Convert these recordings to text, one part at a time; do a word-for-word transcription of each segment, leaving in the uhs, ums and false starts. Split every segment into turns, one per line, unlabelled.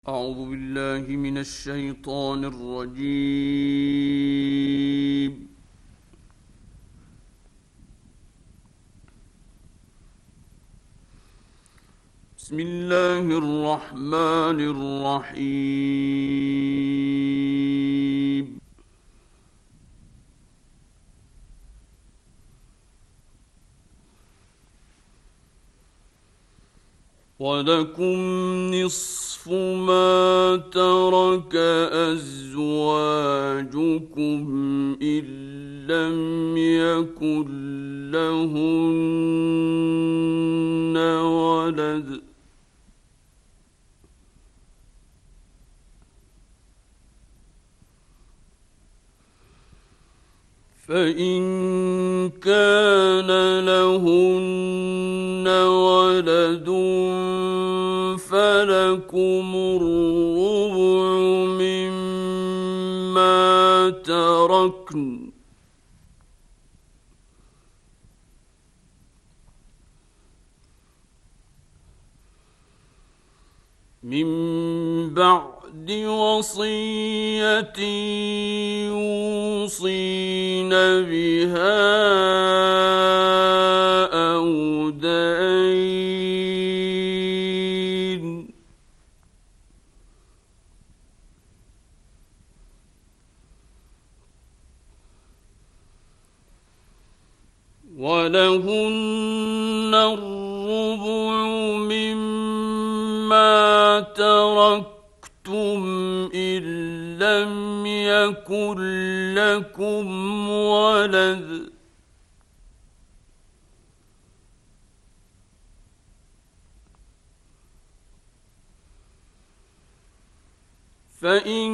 أعوذ بالله من الشيطان الرجيم. بسم الله الرحمن الرحيم. ولكم نصف ما ترك أزواجكم إن لم يكن لهن ولد فإن كان لهن ولد فلكم الربع مما تركن من بعد وصية يوصين بها أو دين ولهن الربع مما تركتم إن لم يكن لكم ولد فإن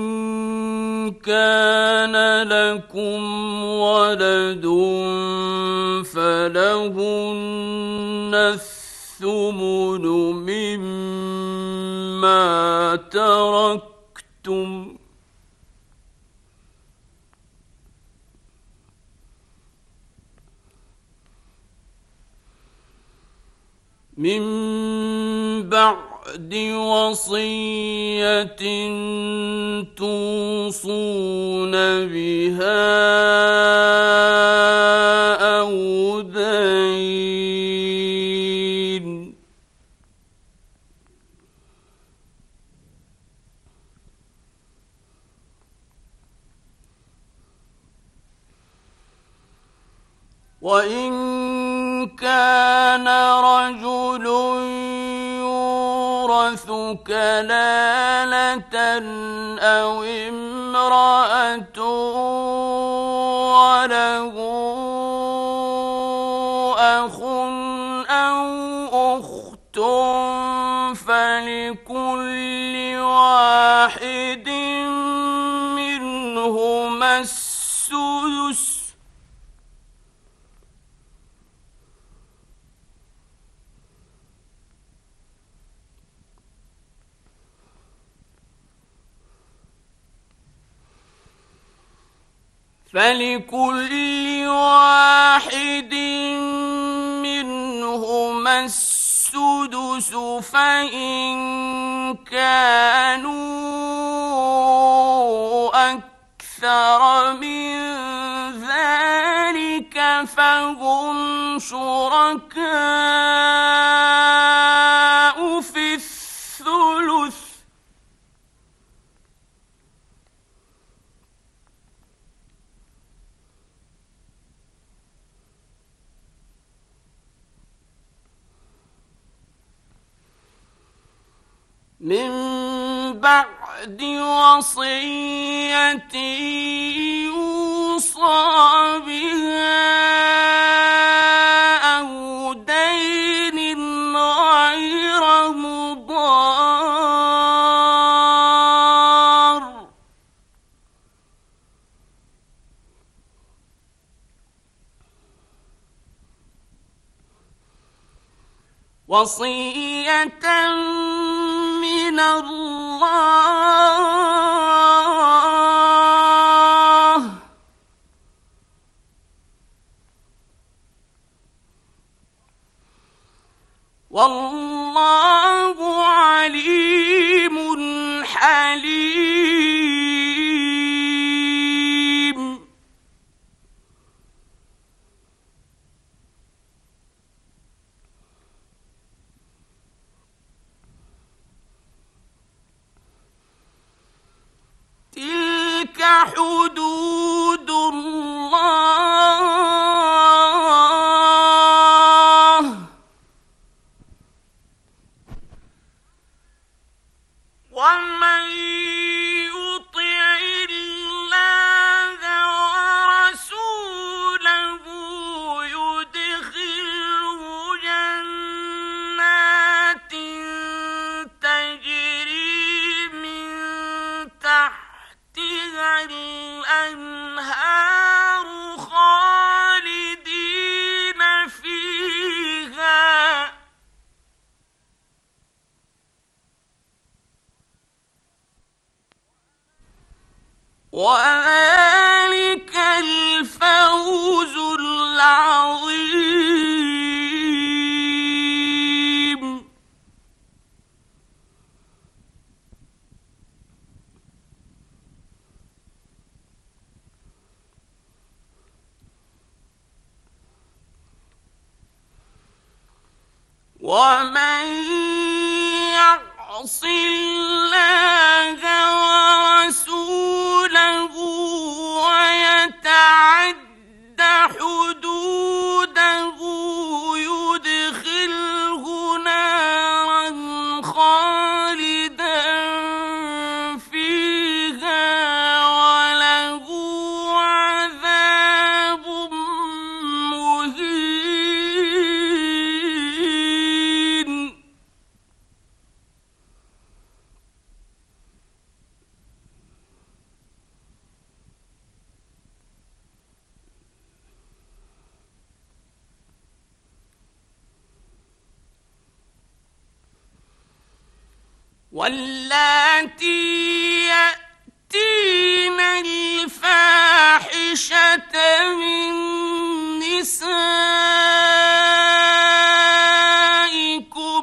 كان لكم ولد فلهن الثمن مما تركتم من بعد وصية توصون بها أو دين وإن كان رجل يورث كلالة أو امرأة وله أخ أو أخت فلكل واحد منهما السدس فلكل واحد منهما السدس فإن كانوا أكثر من ذلك فهم شركاء في الثلث من بعد وصية يوصى بها أو دين غير مضار وصية من الله والله عليم حدود الله ومن يطع الله ورسوله يدخله جنات تجري من تحتها الأنهار خالدين فيها وذلك الفوز العظيم. ومن يعص الله ورسوله ويتعد حدوده يدخله نارا خالدا فيها وله عذاب مهين. واللاتي يأتين الفاحشة من نسائكم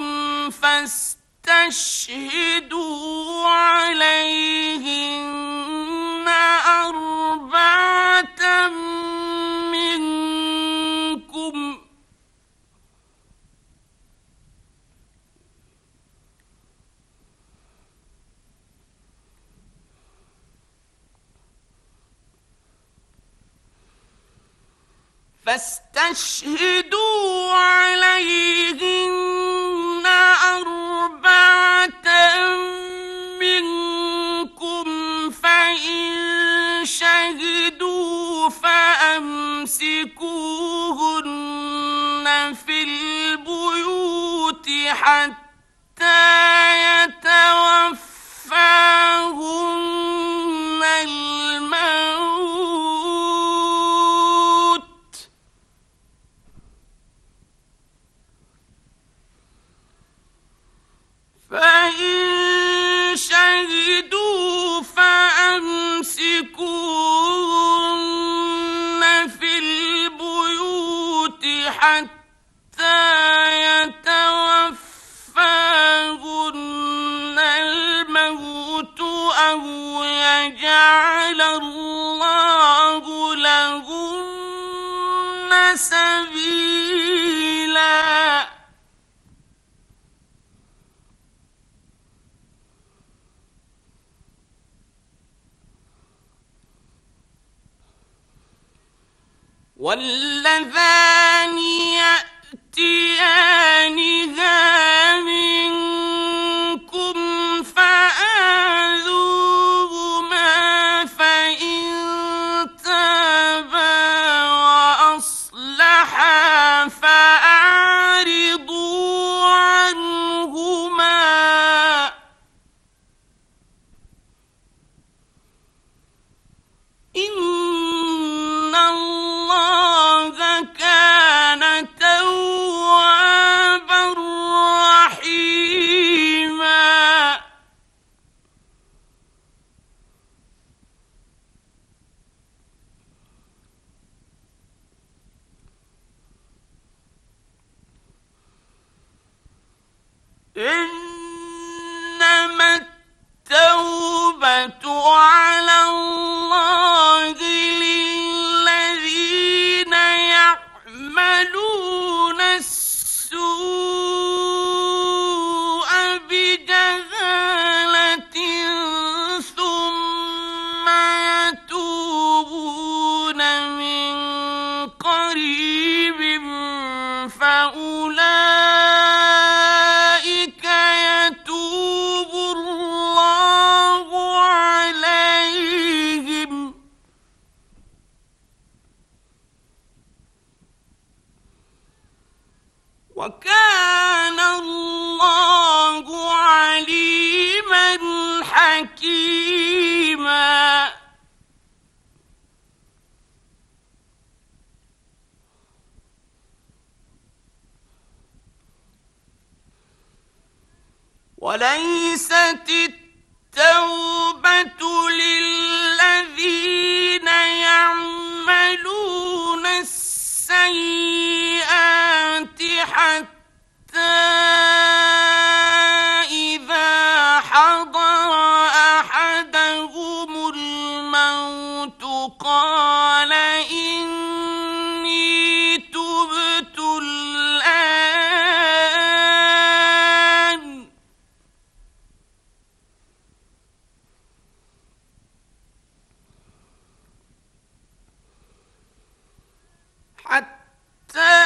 فاستشهدوا عليهن أربعة منكم فاستشهدوا عليهن أربعة منكم فإن شهدوا فأمسكوهن في البيوت حتى يتوفاهن الموت فإن شهدوا فأمسكوهن في البيوت حتى يتوفاهن الموت أو يجعل الله لهن سبيلا. واللذان يأتيانها منكم فآذوهما فإن تابا وأصلحا فأعرضوا عنهما إن الله كان توابا رحيما. إنما التوبة على الله للذين يعملون السوء بجهالة ثم يتوبون حكيما. وليست التوبة للذين يعملون السيئات حتى إذا حضر أحدهم الموت قال إني تبت الآن حتى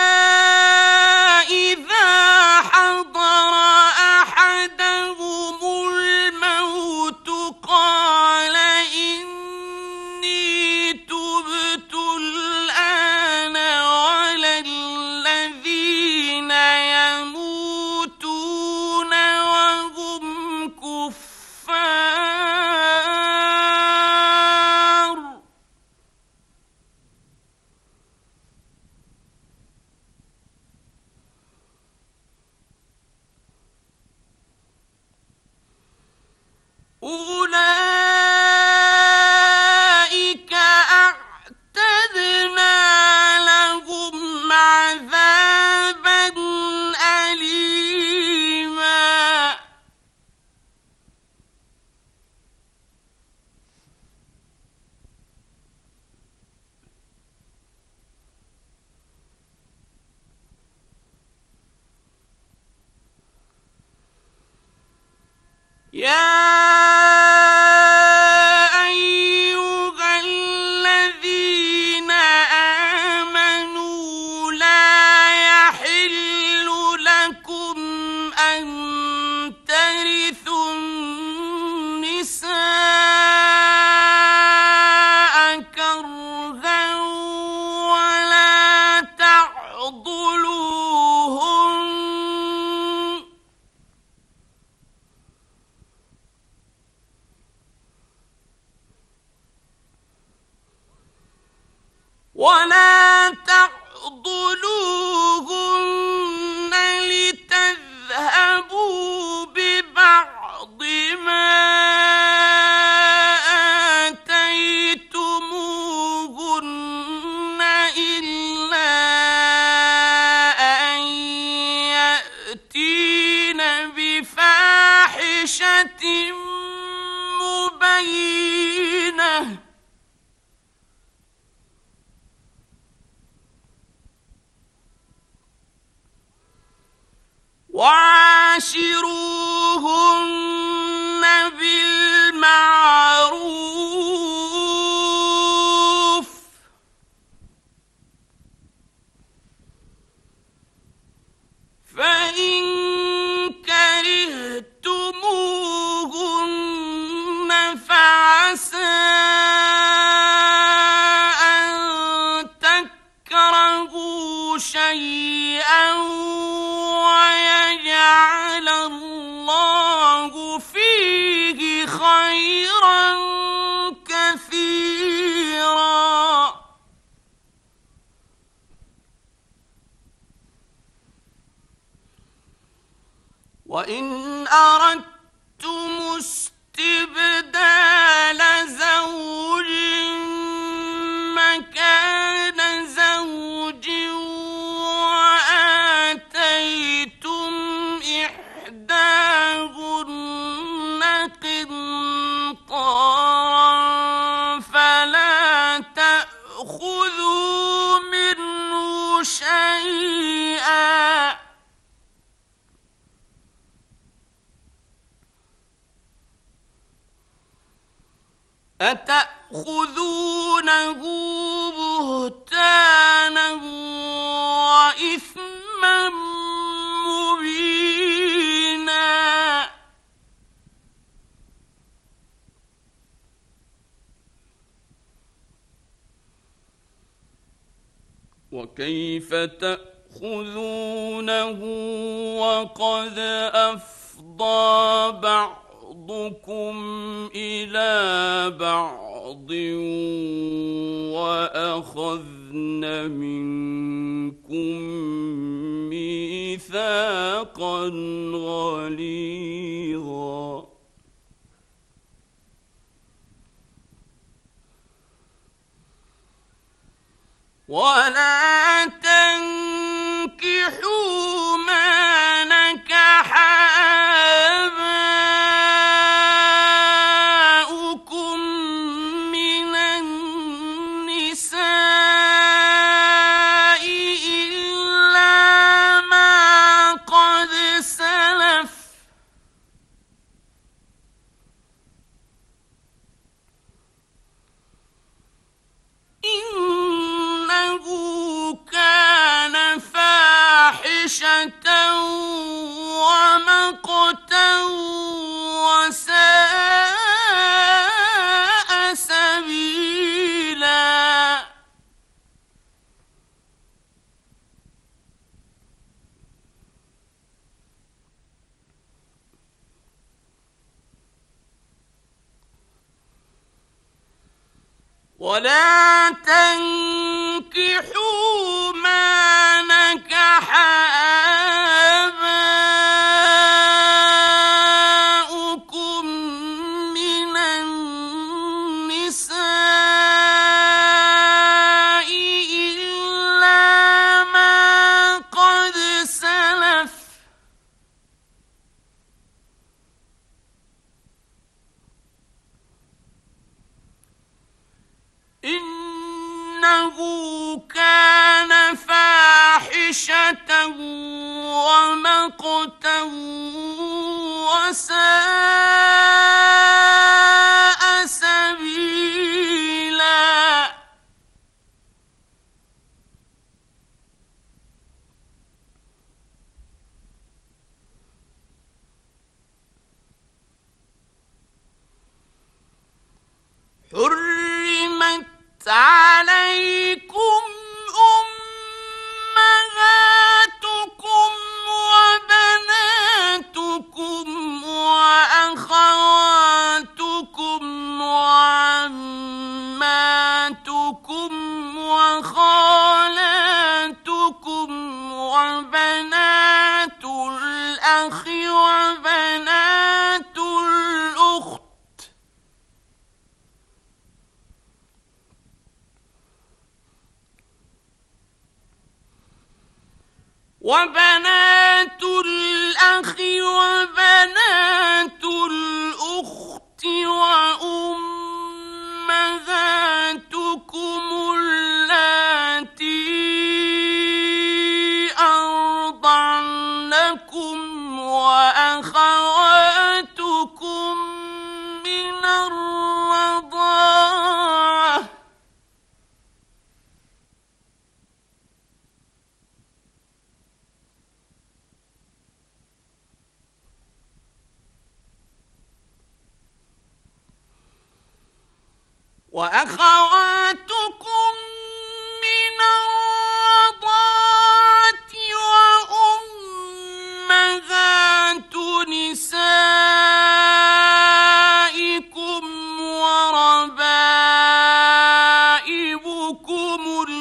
إذا حضر أحدهم الموت قال إني تبت الآن ولا الذين يموتون وهم كفار. أولئك أعتدنا لهم عذابا أليما. يا أيها الذين آمنوا لا يحل لكم أن ترثوا النساء كرها ولا تعضلوهن ولا تعضلوهن لتذهبوا ببعض ما آتيتموهن إلا أن يأتين بفاحشة مبينة وعاشروهن بالمعروف فإن كرهتموهن فعسى أن تكرهوا شيئا ويجعل الله فيه خيرا كثيرا. وإن أردتم استبدال زوج مكان زوج وآتيتم إحداهن قنطارا فلا تأخذوا منه شيئا أتأخذونه بهتانا وإثما مبينا. وكيف تأخذونه وقد أفضى بعض بعضكم إلى بعض وأخذن منكم ميثاقا غليظا ولا تنكحوا ما نكح آباؤكم من النساء إلا ما قد سلف إنه كان فاحشة ومقتا وساء سبيلا ولا تنكحوا ما نكح آباؤكم من النساء إلا ما قد سلف إنه كان فاحشة ومقتا وساء سبيلا حرمت عليكم أمهاتكم وبناتكم وأخواتكم وعماتكم وخالاتكم وبنات الأخ وبنات الأخت وبنات الأخ وبنات الأخت وأمهاتكم اللاتي أرضعنكم وأخواتكم من الرضاعة وأخواتكم من الرضاعة وأمهات نسائكم وربائبكم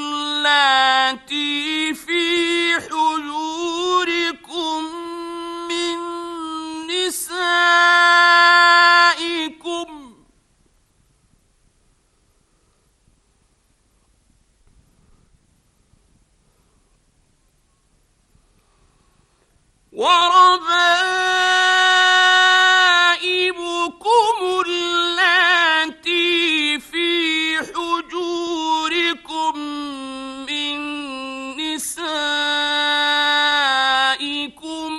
اللاتي في حجوركم من نسائكم وربائبكم اللاتي في حجوركم من نسائكم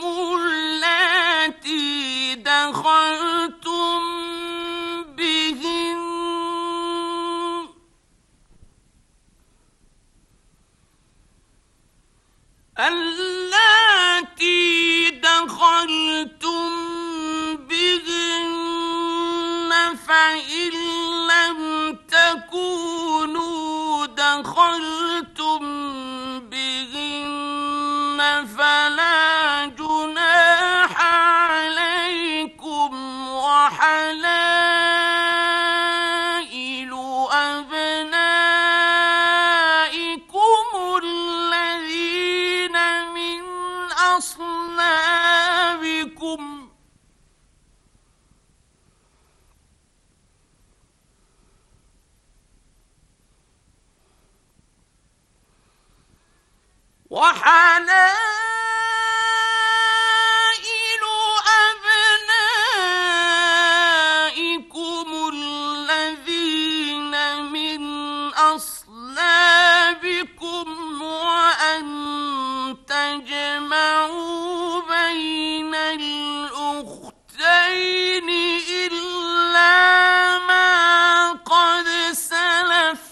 اللاتي دخلتم بهن اللاتي دخلتم بهن فإن لم تكونوا دخلتم بهن فلا جناح عليكم وحلائل أبنائكم الذين من أصلابكم وحلائل أبنائكم الذين من أصلابكم وأن تجمعوا بين الأختين إلا ما قد سلف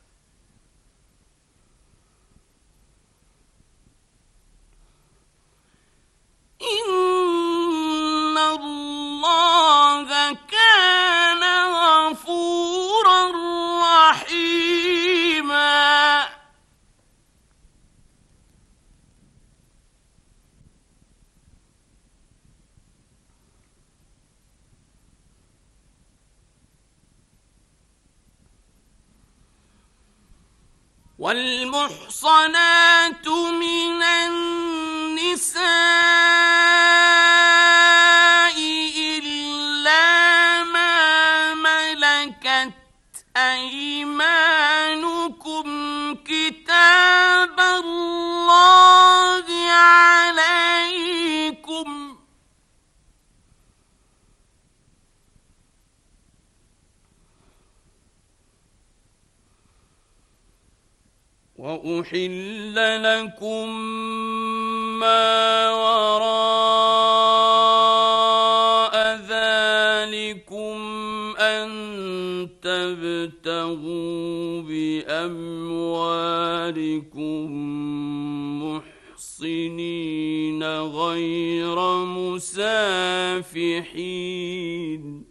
إن الله كان غفورا رحيما. والمحصنات من النساء إلا ما ملكت أيمانكم كتاب الله عليكم وأحل لكم ما وراء ذلكم أن تبتغوا بأموالكم محصنين غير مسافحين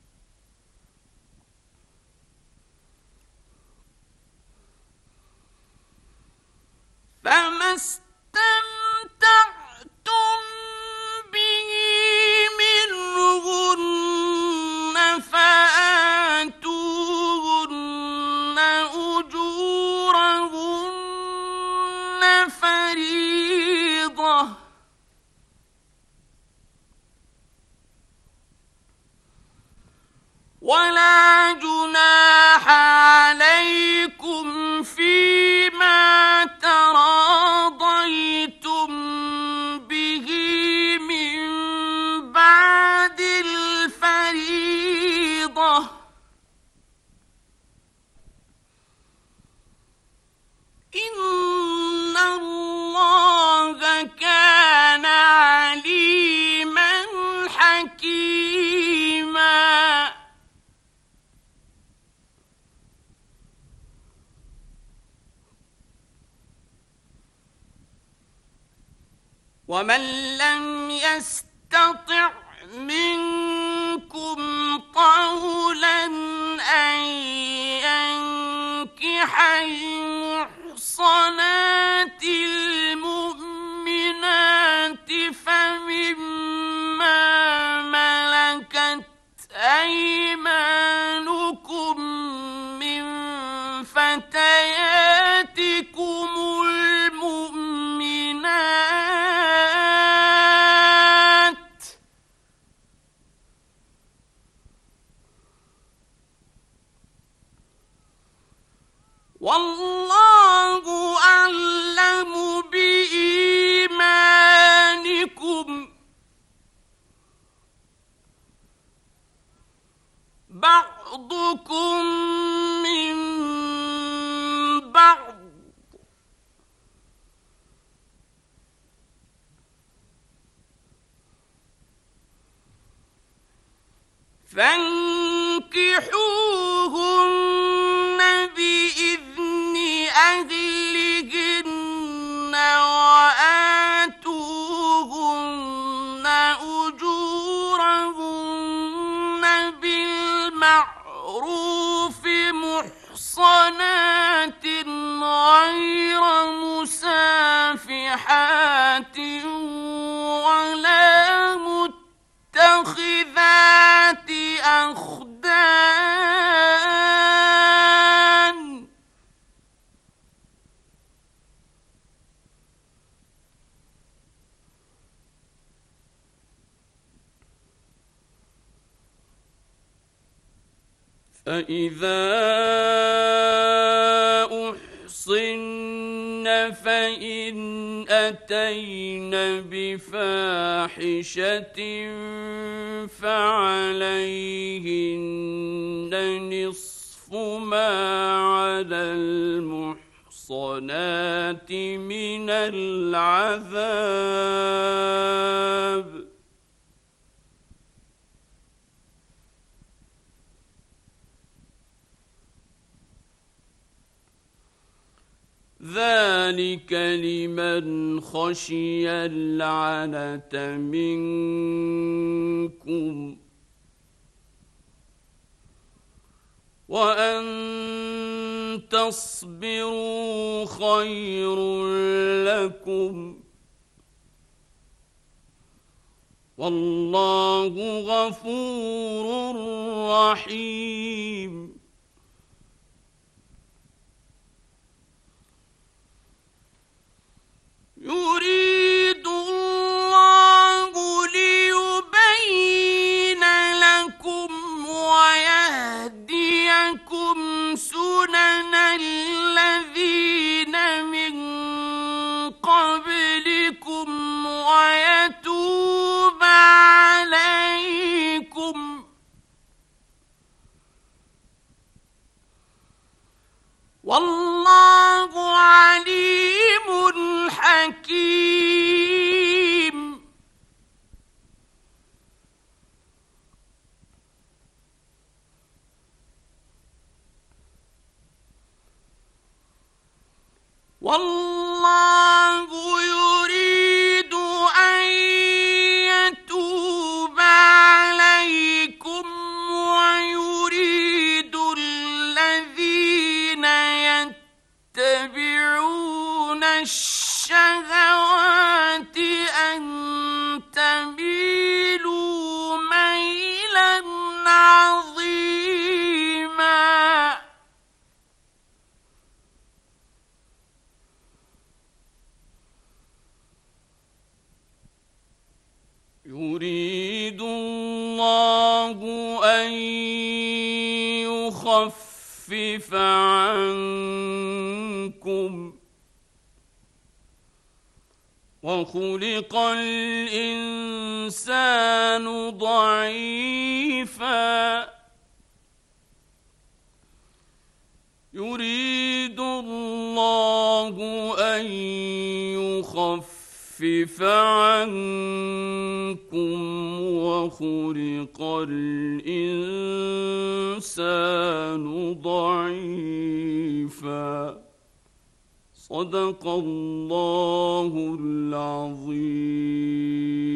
فما استمتعتم به منهن فآتوهن أجورهن فريضة ولا جناح عليكم فيما تراضيتم به من بعد الفريضة إن الله كان عليما حكيما. ومن لم يستطع منكم طولا أن ينكح المحصنات المؤمنات فمما ملكت أيمانكم من فتياتكم المؤمنات والله أعلم بإيمانكم بعضكم من بعض فانكحوهن بإذن أهلهن وآتوهن أجورهن بالمعروف محصنات غير مسافحات ولا متخذات فإذا أحصن فإن أتين بفاحشة فعليهن نصف ما على المحصنات من العذاب، ذلك لمن خشي العنة منكم، وأن تصبروا خير لكم، والله غفور رحيم. يريد الله ليبين لكم ويهديكم سنن الذين من قبلكم ويتوب عليكم، والله عليم حكيم. والله يريد أن يتوب عليكم ويريد الذين يتبعون الشهوات أن تميلوا ميلا عظيما. يريد الله أن يخفف عنكم، وخلق الإنسان ضعيفا، يريد الله أن يخفف عنكم وخلق الإنسان ضعيفا. صدق الله العظيم.